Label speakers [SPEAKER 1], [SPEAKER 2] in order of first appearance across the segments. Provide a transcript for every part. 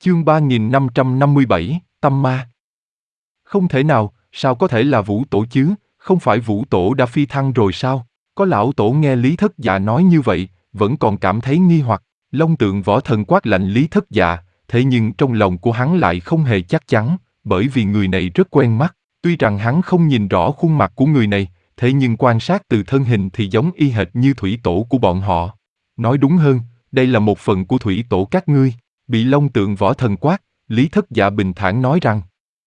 [SPEAKER 1] Chương 3557, Tâm Ma. Không thể nào, sao có thể là Vũ Tổ chứ, không phải Vũ Tổ đã phi thăng rồi sao? Có lão tổ nghe Lý Thất Dạ nói như vậy, vẫn còn cảm thấy nghi hoặc. Long Tượng Võ Thần quát lạnh Lý Thất Dạ, thế nhưng trong lòng của hắn lại không hề chắc chắn, bởi vì người này rất quen mắt. Tuy rằng hắn không nhìn rõ khuôn mặt của người này, thế nhưng quan sát từ thân hình thì giống y hệt như thủy tổ của bọn họ. Nói đúng hơn, đây là một phần của thủy tổ các ngươi. Bị Long Tượng Võ Thần quát, Lý Thất Dạ bình thản nói rằng: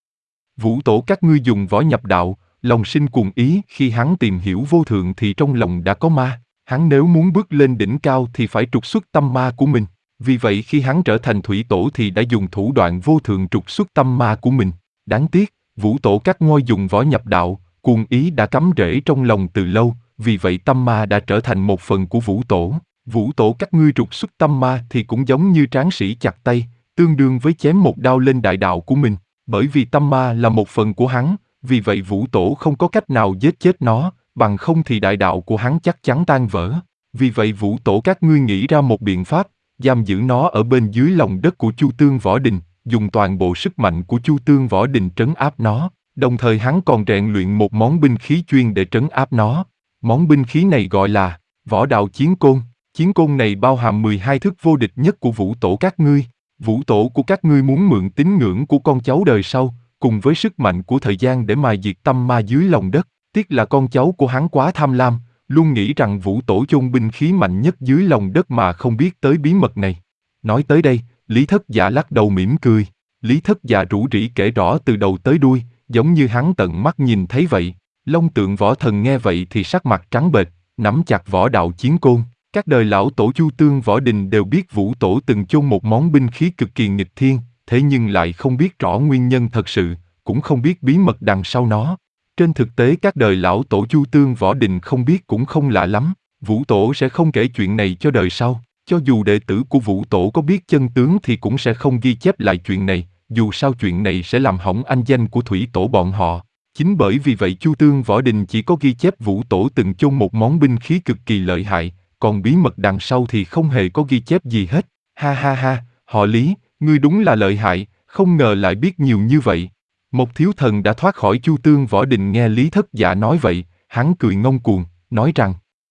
[SPEAKER 1] Vũ tổ các ngươi dùng võ nhập đạo, lòng sinh cuồng ý. Khi hắn tìm hiểu vô thượng thì trong lòng đã có ma. Hắn nếu muốn bước lên đỉnh cao thì phải trục xuất tâm ma của mình. Vì vậy khi hắn trở thành thủy tổ thì đã dùng thủ đoạn vô thượng trục xuất tâm ma của mình. Đáng tiếc, Vũ tổ các ngôi dùng võ nhập đạo, cuồng ý đã cắm rễ trong lòng từ lâu, vì vậy tâm ma đã trở thành một phần của Vũ tổ. Vũ tổ các ngươi trục xuất tâm ma thì cũng giống như tráng sĩ chặt tay, tương đương với chém một đao lên đại đạo của mình. Bởi vì tâm ma là một phần của hắn, vì vậy Vũ tổ không có cách nào giết chết nó, bằng không thì đại đạo của hắn chắc chắn tan vỡ. Vì vậy Vũ tổ các ngươi nghĩ ra một biện pháp, giam giữ nó ở bên dưới lòng đất của Chu Tương Võ Đình, dùng toàn bộ sức mạnh của Chu Tương Võ Đình trấn áp nó. Đồng thời hắn còn rèn luyện một món binh khí chuyên để trấn áp nó. Món binh khí này gọi là Võ Đạo Chiến Côn. Chiến côn này bao hàm 12 thức vô địch nhất của Vũ tổ các ngươi. Vũ tổ của các ngươi muốn mượn tín ngưỡng của con cháu đời sau, cùng với sức mạnh của thời gian để mài diệt tâm ma dưới lòng đất. Tiếc là con cháu của hắn quá tham lam, luôn nghĩ rằng Vũ tổ chôn binh khí mạnh nhất dưới lòng đất mà không biết tới bí mật này. Nói tới đây, Lý Thất Dạ lắc đầu mỉm cười. Lý Thất Dạ rủ rỉ kể rõ từ đầu tới đuôi, giống như hắn tận mắt nhìn thấy vậy. Long Tượng Võ Thần nghe vậy thì sắc mặt trắng bệch, nắm chặt võ đạo chiến côn. Các đời lão tổ Chu Tương Võ Đình đều biết Vũ tổ từng chôn một món binh khí cực kỳ nghịch thiên, thế nhưng lại không biết rõ nguyên nhân thật sự, cũng không biết bí mật đằng sau nó. Trên thực tế các đời lão tổ Chu Tương Võ Đình không biết cũng không lạ lắm, Vũ tổ sẽ không kể chuyện này cho đời sau. Cho dù đệ tử của Vũ tổ có biết chân tướng thì cũng sẽ không ghi chép lại chuyện này, dù sao chuyện này sẽ làm hỏng anh danh của thủy tổ bọn họ. Chính bởi vì vậy Chu Tương Võ Đình chỉ có ghi chép Vũ tổ từng chôn một món binh khí cực kỳ lợi hại, còn bí mật đằng sau thì không hề có ghi chép gì hết. Ha ha ha, họ Lý, ngươi đúng là lợi hại, không ngờ lại biết nhiều như vậy. Một thiếu thần đã thoát khỏi Chu Tương Võ Đình nghe Lý Thất Dạ nói vậy, hắn cười ngông cuồng, nói rằng: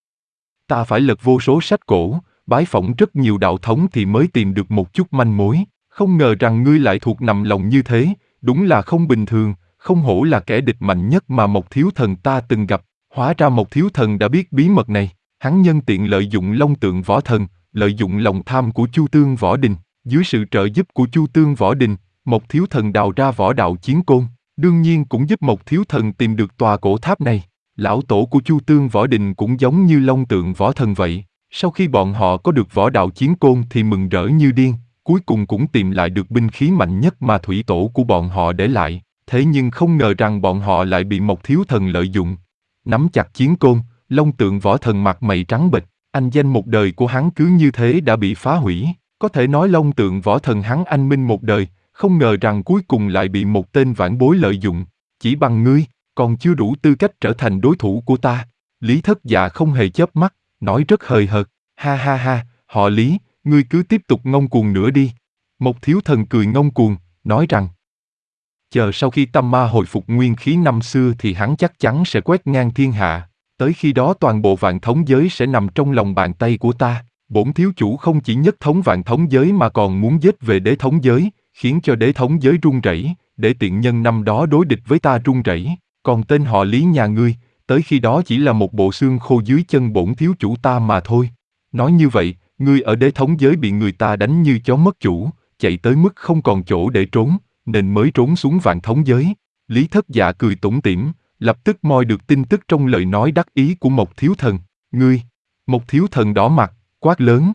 [SPEAKER 1] Ta phải lật vô số sách cổ, bái phỏng rất nhiều đạo thống thì mới tìm được một chút manh mối, không ngờ rằng ngươi lại thuộc nằm lòng như thế, đúng là không bình thường, không hổ là kẻ địch mạnh nhất mà một thiếu thần ta từng gặp. Hóa ra một thiếu thần đã biết bí mật này. Hắn nhân tiện lợi dụng Long Tượng Võ Thần, lợi dụng lòng tham của Chu Tương Võ Đình, dưới sự trợ giúp của Chu Tương Võ Đình, một thiếu thần đào ra võ đạo chiến côn, đương nhiên cũng giúp một thiếu thần tìm được tòa cổ tháp này. Lão tổ của Chu Tương Võ Đình cũng giống như Long Tượng Võ Thần vậy, sau khi bọn họ có được võ đạo chiến côn thì mừng rỡ như điên, cuối cùng cũng tìm lại được binh khí mạnh nhất mà thủy tổ của bọn họ để lại, thế nhưng không ngờ rằng bọn họ lại bị một thiếu thần lợi dụng. Nắm chặt chiến côn, Long Tượng Võ Thần mặt mày trắng bệch, anh danh một đời của hắn cứ như thế đã bị phá hủy. Có thể nói Long Tượng Võ Thần hắn anh minh một đời, không ngờ rằng cuối cùng lại bị một tên vãn bối lợi dụng. Chỉ bằng ngươi, còn chưa đủ tư cách trở thành đối thủ của ta. Lý Thất Dạ không hề chớp mắt, nói rất hời hợt. Ha ha ha, họ Lý, ngươi cứ tiếp tục ngông cuồng nữa đi. Một thiếu thần cười ngông cuồng, nói rằng: Chờ sau khi tâm ma hồi phục nguyên khí năm xưa thì hắn chắc chắn sẽ quét ngang thiên hạ. Tới khi đó toàn bộ vạn thống giới sẽ nằm trong lòng bàn tay của ta. Bổn thiếu chủ không chỉ nhất thống vạn thống giới mà còn muốn giết về đế thống giới, khiến cho đế thống giới run rẩy, để tiện nhân năm đó đối địch với ta run rẩy. Còn tên họ Lý nhà ngươi, tới khi đó chỉ là một bộ xương khô dưới chân bổn thiếu chủ ta mà thôi. Nói như vậy, ngươi ở đế thống giới bị người ta đánh như chó mất chủ, chạy tới mức không còn chỗ để trốn, nên mới trốn xuống vạn thống giới. Lý Thất Dạ cười tủm tỉm, lập tức moi được tin tức trong lời nói đắc ý của một thiếu thần. Ngươi, một thiếu thần đỏ mặt, quát lớn: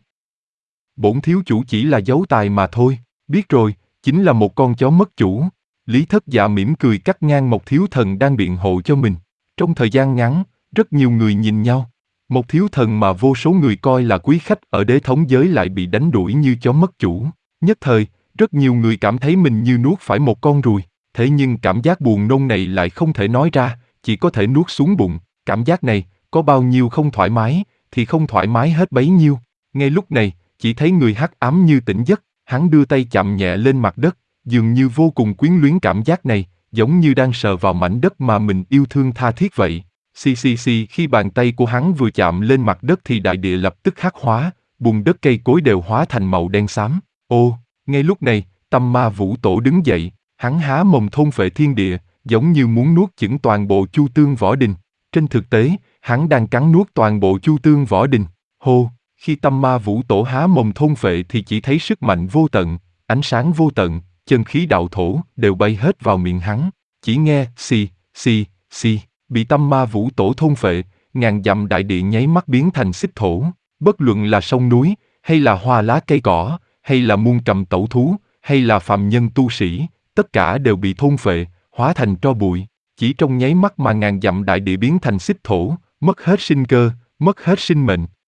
[SPEAKER 1] Bổn thiếu chủ chỉ là dấu tài mà thôi, biết rồi, chính là một con chó mất chủ. Lý Thất Dạ mỉm cười cắt ngang một thiếu thần đang biện hộ cho mình. Trong thời gian ngắn, rất nhiều người nhìn nhau. Một thiếu thần mà vô số người coi là quý khách ở đế thống giới lại bị đánh đuổi như chó mất chủ. Nhất thời, rất nhiều người cảm thấy mình như nuốt phải một con ruồi. Thế nhưng cảm giác buồn nôn này lại không thể nói ra, chỉ có thể nuốt xuống bụng. Cảm giác này, có bao nhiêu không thoải mái, thì không thoải mái hết bấy nhiêu. Ngay lúc này, chỉ thấy người hắc ám như tỉnh giấc, Hắn đưa tay chạm nhẹ lên mặt đất, dường như vô cùng quyến luyến cảm giác này, giống như đang sờ vào mảnh đất mà mình yêu thương tha thiết vậy. Khi bàn tay của hắn vừa chạm lên mặt đất thì đại địa lập tức hắc hóa, bùn đất cây cối đều hóa thành màu đen xám. Ô, ngay lúc này, Tâm Ma Vũ Tổ đứng dậy, hắn há mồm thôn phệ thiên địa, giống như muốn nuốt chửng toàn bộ Chu Tương Võ Đình. Trên thực tế, hắn đang cắn nuốt toàn bộ Chu Tương Võ Đình. Hô, khi Tâm Ma Vũ Tổ há mồm thôn phệ thì chỉ thấy sức mạnh vô tận, ánh sáng vô tận, chân khí đạo thổ đều bay hết vào miệng hắn. Chỉ nghe xì, bị Tâm Ma Vũ Tổ thôn phệ, ngàn dặm đại địa nháy mắt biến thành xích thổ. Bất luận là sông núi, hay là hoa lá cây cỏ, hay là muôn cầm tẩu thú, hay là phàm nhân tu sĩ, tất cả đều bị thôn phệ, hóa thành tro bụi. Chỉ trong nháy mắt mà ngàn dặm đại địa biến thành xích thổ, mất hết sinh cơ, mất hết sinh mệnh.